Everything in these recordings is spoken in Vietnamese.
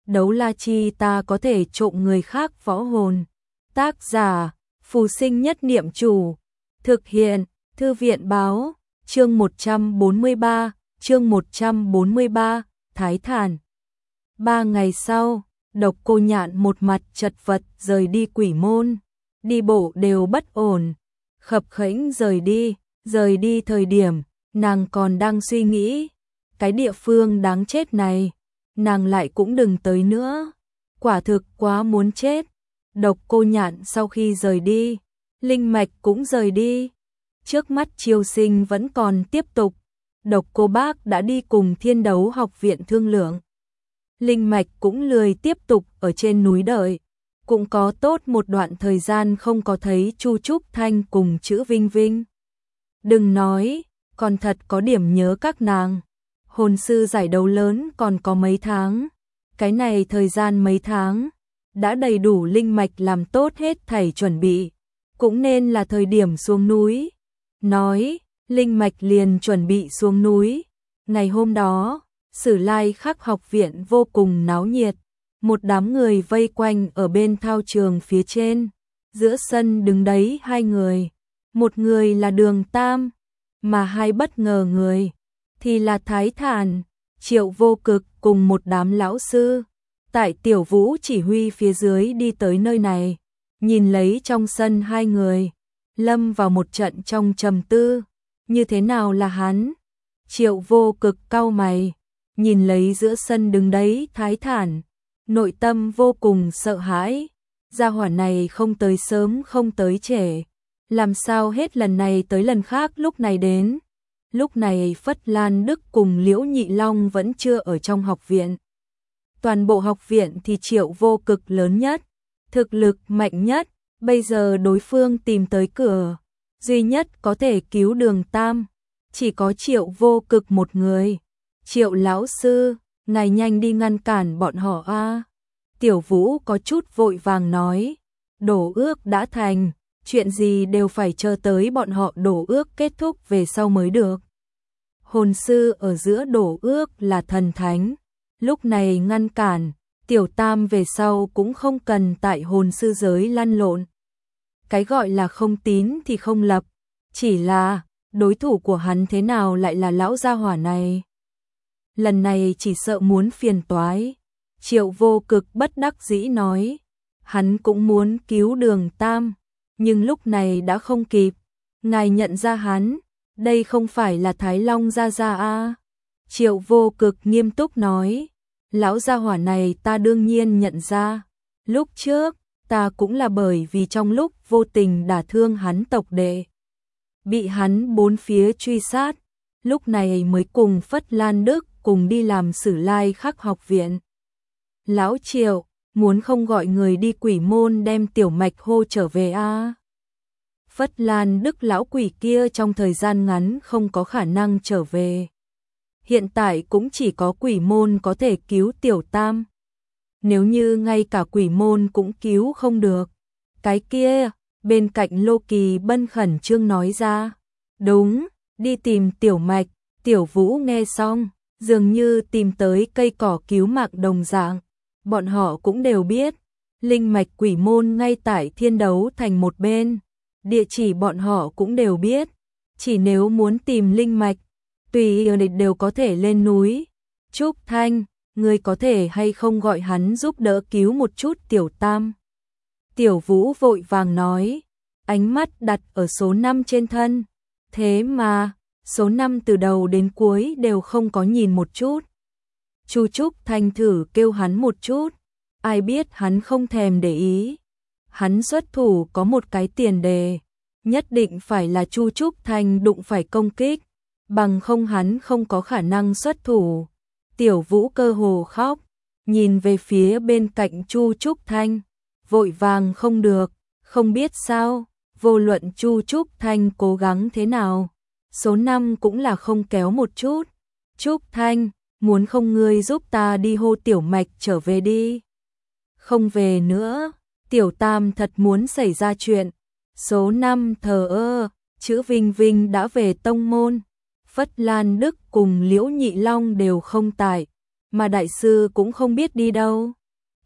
đấu la chi ta có thể trộm người khác võ hồn. Tác giả, Phù Sinh Nhất Niệm Chủ. Thực hiện, Thư viện Báo, chương 143, Thái Thản. 3 ngày sau, Độc Cô Nhạn một mặt chật vật rời đi Quỷ Môn, đi bộ đều bất ổn, khập khễnh rời đi thời điểm, nàng còn đang suy nghĩ, cái địa phương đáng chết này, nàng lại cũng đừng tới nữa, quả thực quá muốn chết. Độc Cô Nhạn sau khi rời đi, linh mạch cũng rời đi, trước mắt chiêu sinh vẫn còn tiếp tục, Độc Cô Bác đã đi cùng Thiên Đấu Học viện thương lượng. Linh mạch cũng lười tiếp tục ở trên núi đợi, cũng có tốt một đoạn thời gian không có thấy Chu Trúc Thanh cùng Chữ Vinh Vinh. Đừng nói, còn thật có điểm nhớ các nàng. Hồn sư giải đấu lớn còn có mấy tháng, cái này thời gian mấy tháng, đã đầy đủ linh mạch làm tốt hết thảy chuẩn bị, cũng nên là thời điểm xuống núi. Nói, linh mạch liền chuẩn bị xuống núi. Ngày hôm đó, Sử Lai Khắc học viện vô cùng náo nhiệt, một đám người vây quanh ở bên thao trường phía trên, giữa sân đứng đấy hai người, một người là Đường Tam, mà hai bất ngờ người thì là Thái Thản, Triệu Vô Cực cùng một đám lão sư. Tại Tiểu Vũ chỉ huy phía dưới đi tới nơi này, nhìn lấy trong sân hai người, lâm vào một trận trong trầm tư, như thế nào là hắn? Triệu Vô Cực cau mày, nhìn lấy giữa sân đứng đấy Thái Thản, nội tâm vô cùng sợ hãi, gia hỏa này không tới sớm không tới trễ, làm sao hết lần này tới lần khác lúc này đến. Lúc này Phất Lan Đức cùng Liễu Nhị Long vẫn chưa ở trong học viện. Toàn bộ học viện thì Triệu Vô Cực lớn nhất, thực lực mạnh nhất, bây giờ đối phương tìm tới cửa, duy nhất có thể cứu Đường Tam, chỉ có Triệu Vô Cực một người. Triệu lão sư, ngài nhanh đi ngăn cản bọn họ a. Tiểu Vũ có chút vội vàng nói, đổ ước đã thành, chuyện gì đều phải chờ tới bọn họ đổ ước kết thúc về sau mới được. Hồn sư ở giữa đổ ước là thần thánh, lúc này ngăn cản, Tiểu Tam về sau cũng không cần tại hồn sư giới lăn lộn. Cái gọi là không tín thì không lập, chỉ là đối thủ của hắn thế nào lại là lão gia hỏa này. Lần này chỉ sợ muốn phiền toái. Triệu Vô Cực bất đắc dĩ nói, hắn cũng muốn cứu Đường Tam, nhưng lúc này đã không kịp. Ngài nhận ra hắn, đây không phải là Thái Long gia gia a? Triệu Vô Cực nghiêm túc nói, lão gia hỏa này ta đương nhiên nhận ra, lúc trước ta cũng là bởi vì trong lúc vô tình đả thương hắn tộc đệ, bị hắn bốn phía truy sát, lúc này mới cùng Phất Lan Đức cùng đi làm Sử Lai Khắc học viện. Lão Triệu, muốn không gọi người đi Quỷ Môn đem Tiểu Mạch hô trở về a? Phất Lan Đức lão quỷ kia trong thời gian ngắn không có khả năng trở về. Hiện tại cũng chỉ có Quỷ Môn có thể cứu Tiểu Tam. Nếu như ngay cả Quỷ Môn cũng cứu không được, cái kia, bên cạnh Lô Kỳ Bân khẩn trương nói ra, đúng, đi tìm Tiểu Mạch. Tiểu Vũ nghe xong, dường như tìm tới cây cỏ cứu mạng đồng dạng. Bọn họ cũng đều biết, linh mạch Quỷ Môn ngay tại Thiên Đấu Thành một bên, địa chỉ bọn họ cũng đều biết, chỉ nếu muốn tìm linh mạch, tùy đều có thể lên núi. Trúc Thanh, ngươi có thể hay không gọi hắn giúp đỡ cứu một chút Tiểu Tam? Tiểu Vũ vội vàng nói, ánh mắt đặt ở số 5 trên thân, thế mà số 5 từ đầu đến cuối đều không có nhìn một chút. Chu Trúc Thanh thử kêu hắn một chút, ai biết hắn không thèm để ý. Hắn xuất thủ có một cái tiền đề, nhất định phải là Chu Trúc Thanh đụng phải công kích, bằng không hắn không có khả năng xuất thủ. Tiểu Vũ cơ hồ khóc, nhìn về phía bên cạnh Chu Trúc Thanh, vội vàng không được, không biết sao, vô luận Chu Trúc Thanh cố gắng thế nào, số 5 cũng là không kéo một chút. Trúc Thanh, muốn không ngươi giúp ta đi hô Tiểu Mạch trở về đi. Không về nữa, Tiểu Tam thật muốn xảy ra chuyện. Số 5 thờ ơ, Chữ Vinh Vinh đã về tông môn. Phất Lan Đức cùng Liễu Nhị Long đều không tại, mà đại sư cũng không biết đi đâu.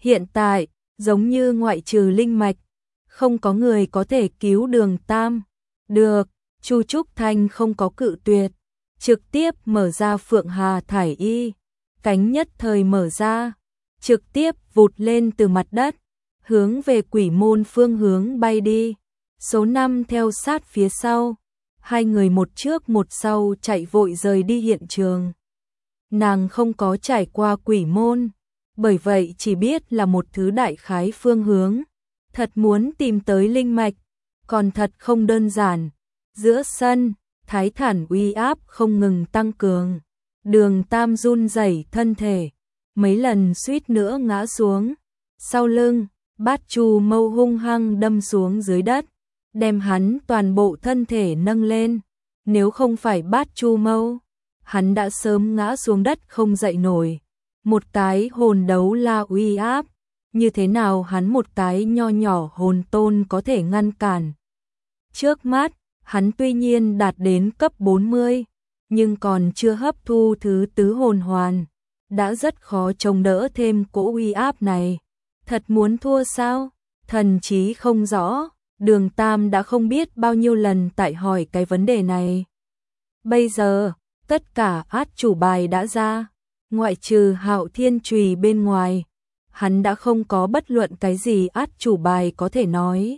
Hiện tại, giống như ngoại trừ linh mạch, không có người có thể cứu Đường Tam. Được, Chu Trúc Thanh không có cự tuyệt, trực tiếp mở ra Phượng Hà Thải Y, cánh nhất thời mở ra, trực tiếp vụt lên từ mặt đất, hướng về quỷ môn phương hướng bay đi. Số 5 theo sát phía sau, hai người một trước một sau chạy vội rời đi hiện trường. Nàng không có trải qua quỷ môn, bởi vậy chỉ biết là một thứ đại khái phương hướng. Thật muốn tìm tới linh mạch, còn thật không đơn giản. Giữa sân, Thái Thản uy áp không ngừng tăng cường. Đường Tam run rẩy thân thể, mấy lần suýt nữa ngã xuống. Sau lưng, Bát Chu Mâu hung hăng đâm xuống dưới đất, đem hắn toàn bộ thân thể nâng lên. Nếu không phải Bát Chu Mâu, hắn đã sớm ngã xuống đất không dậy nổi. Một cái hồn đấu la uy áp, như thế nào hắn một cái nho nhỏ hồn tôn có thể ngăn cản. Trước mắt, hắn tuy nhiên đạt đến cấp 40, nhưng còn chưa hấp thu thứ tứ hồn hoàn, đã rất khó chống đỡ thêm cỗ uy áp này. Thật muốn thua sao? Thần trí không rõ, Đường Tam đã không biết bao nhiêu lần tại hỏi cái vấn đề này. Bây giờ, tất cả át chủ bài đã ra, ngoại trừ Hạo Thiên Chùy bên ngoài, hắn đã không có bất luận cái gì át chủ bài có thể nói.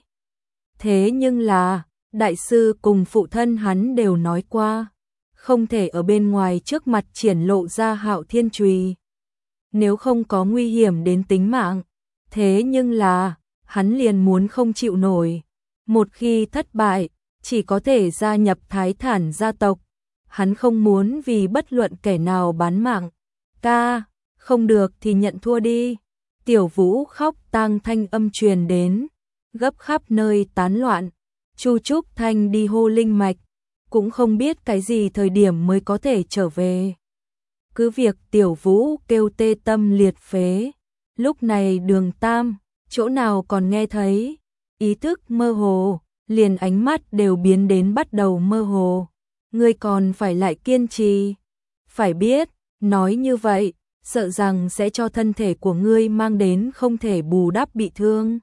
Thế nhưng là, đại sư cùng phụ thân hắn đều nói qua, không thể ở bên ngoài trước mặt triển lộ ra Hạo Thiên Chùy. Nếu không có nguy hiểm đến tính mạng, thế nhưng là, hắn liền muốn không chịu nổi. Một khi thất bại, chỉ có thể gia nhập Thái Thản gia tộc. Hắn không muốn vì bất luận kẻ nào bán mạng. Ca, không được thì nhận thua đi. Tiểu Vũ khóc tang thanh âm truyền đến, gấp khắp nơi tán loạn. Chu Trúc Thanh đi hô linh mạch, cũng không biết cái gì thời điểm mới có thể trở về. Cứ việc Tiểu Vũ kêu tê tâm liệt phế, lúc này Đường Tam, chỗ nào còn nghe thấy, ý thức mơ hồ, liền ánh mắt đều biến đến bắt đầu mơ hồ. Ngươi còn phải lại kiên trì, phải biết, nói như vậy, sợ rằng sẽ cho thân thể của ngươi mang đến không thể bù đắp bị thương.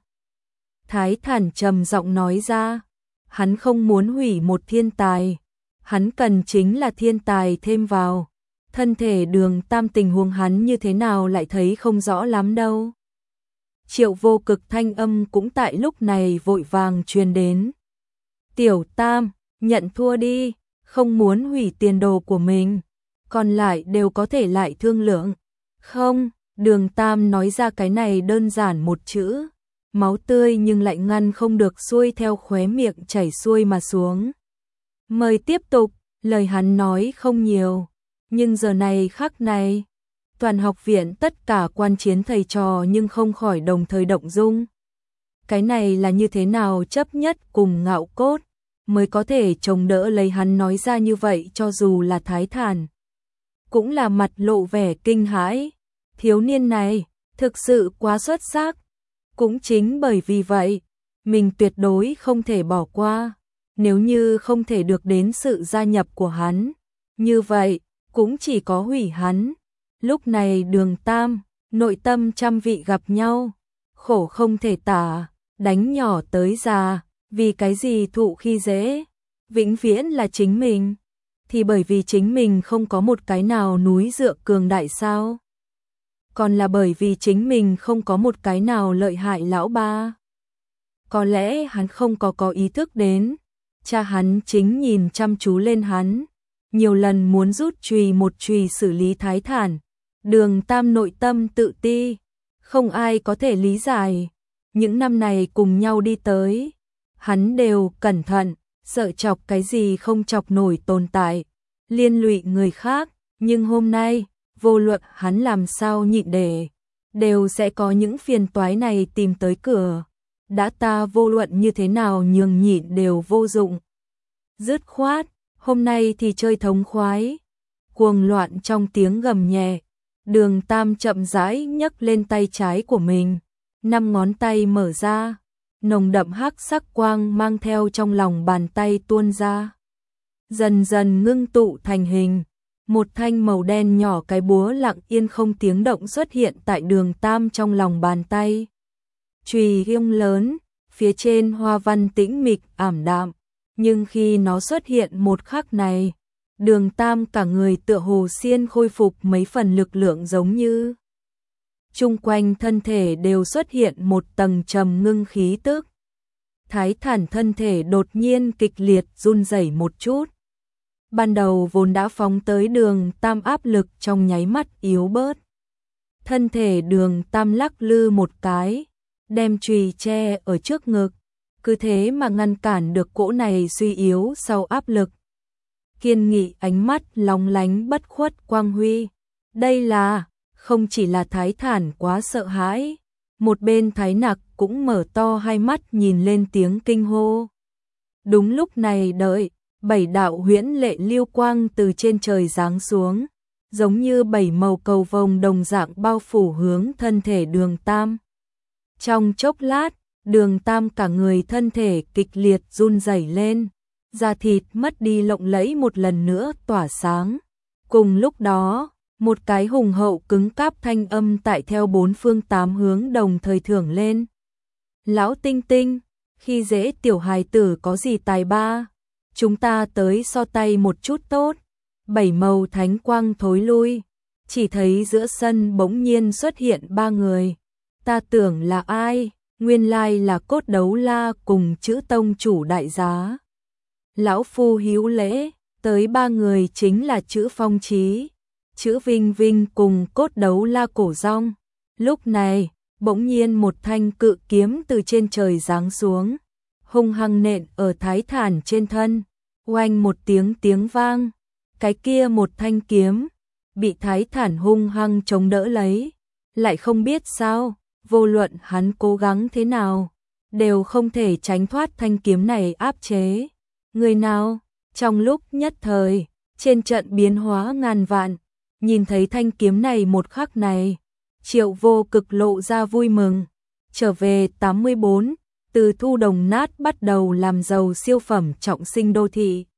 Thái Thản trầm giọng nói ra, hắn không muốn hủy một thiên tài, hắn cần chính là thiên tài thêm vào. Thân thể Đường Tam tình huống hắn như thế nào lại thấy không rõ lắm đâu. Triệu Vô Cực thanh âm cũng tại lúc này vội vàng truyền đến. Tiểu Tam, nhận thua đi, không muốn hủy tiền đồ của mình, còn lại đều có thể lại thương lượng. Không, Đường Tam nói ra cái này đơn giản một chữ, máu tươi nhưng lại ngăn không được xuôi theo khóe miệng chảy xuôi mà xuống. Mời tiếp tục, lời hắn nói không nhiều, nhưng giờ này khắc này, toàn học viện tất cả quan chiến thầy trò nhưng không khỏi đồng thời động dung. Cái này là như thế nào chấp nhất cùng Ngạo Cốt, mới có thể chống đỡ lấy hắn nói ra như vậy, cho dù là Thái Thản cũng là mặt lộ vẻ kinh hãi. Thiếu niên này thực sự quá xuất sắc, cũng chính bởi vì vậy, mình tuyệt đối không thể bỏ qua. Nếu như không thể được đến sự gia nhập của hắn, như vậy cũng chỉ có hủy hắn. Lúc này Đường Tam, nội tâm trăm vị gặp nhau, khổ không thể tả, đánh nhỏ tới già, vì cái gì thụ khi dễ, vĩnh viễn là chính mình, thì bởi vì chính mình không có một cái nào núi dựa cường đại sao? Còn là bởi vì chính mình không có một cái nào lợi hại lão ba? Có lẽ hắn không có ý thức đến, cha hắn chính nhìn chăm chú lên hắn, nhiều lần muốn rút chùy một chùy xử lý Thái Thản. Đường Tam nội tâm tự ti, không ai có thể lý giải. Những năm này cùng nhau đi tới, hắn đều cẩn thận, sợ chọc cái gì không chọc nổi tồn tại, liên lụy người khác, nhưng hôm nay, vô luận hắn làm sao nhịn để, đều sẽ có những phiền toái này tìm tới cửa. Đã ta vô luận như thế nào nhường nhịn đều vô dụng. Dứt khoát, hôm nay thì chơi thống khoái. Cuồng loạn trong tiếng gầm nhẹ, Đường Tam chậm rãi nhấc lên tay trái của mình, 5 ngón tay mở ra, nồng đậm hắc sắc quang mang theo trong lòng bàn tay tuôn ra, dần dần ngưng tụ thành hình, một thanh màu đen nhỏ cái búa lặng yên không tiếng động xuất hiện tại Đường Tam trong lòng bàn tay. Chùy hiông lớn, phía trên hoa văn tĩnh mịch ảm đạm, nhưng khi nó xuất hiện một khắc này, Đường Tam cả người tựa hồ xiên khôi phục mấy phần lực lượng giống như chung quanh thân thể đều xuất hiện một tầng trầm ngưng khí tức. Thái Thản thân thể đột nhiên kịch liệt run rẩy một chút. Ban đầu vốn đã phóng tới Đường Tam áp lực trong nháy mắt yếu bớt. Thân thể Đường Tam lắc lư một cái, đem chùy che ở trước ngực, cứ thế mà ngăn cản được cỗ này suy yếu sau áp lực. Kiên nghị ánh mắt lóng lánh bất khuất quang huy. Đây là, không chỉ là Thái Thản quá sợ hãi, một bên Thái Nặc cũng mở to hai mắt nhìn lên tiếng kinh hô. Đúng lúc này đợi, 7 đạo huyễn lệ lưu quang từ trên trời giáng xuống, giống như 7 màu cầu vồng đồng dạng bao phủ hướng thân thể Đường Tam. Trong chốc lát, Đường Tam cả người thân thể kịch liệt run rẩy lên, da thịt mất đi lộng lẫy một lần nữa tỏa sáng. Cùng lúc đó, một cái hùng hậu cứng cáp thanh âm tại theo 4 phương 8 hướng đồng thời thưởng lên. Lão Tinh Tinh, khi dễ tiểu hài tử có gì tài ba, chúng ta tới so tay một chút tốt. 7 màu thánh quang thối lui, chỉ thấy giữa sân bỗng nhiên xuất hiện 3 người. Ta tưởng là ai, nguyên lai là Cốt Đấu La cùng Chữ Tông chủ đại giá. Lão phu hiếu lễ, tới 3 người chính là Chữ Phong Chí, Chữ Vinh Vinh cùng Cốt Đấu La cổ rong. Lúc này, bỗng nhiên một thanh cự kiếm từ trên trời giáng xuống, hung hăng nện ở Thái Thản trên thân. Oanh một tiếng vang, cái kia một thanh kiếm bị Thái Thản hung hăng chống đỡ lấy, lại không biết sao, vô luận hắn cố gắng thế nào, đều không thể tránh thoát thanh kiếm này áp chế. Người nào? Trong lúc nhất thời, trên trận biến hóa ngàn vạn, nhìn thấy thanh kiếm này một khắc này, Triệu Vô Cực lộ ra vui mừng. Trở về 84, từ thu đồng nát bắt đầu làm giàu siêu phẩm trọng sinh đô thị.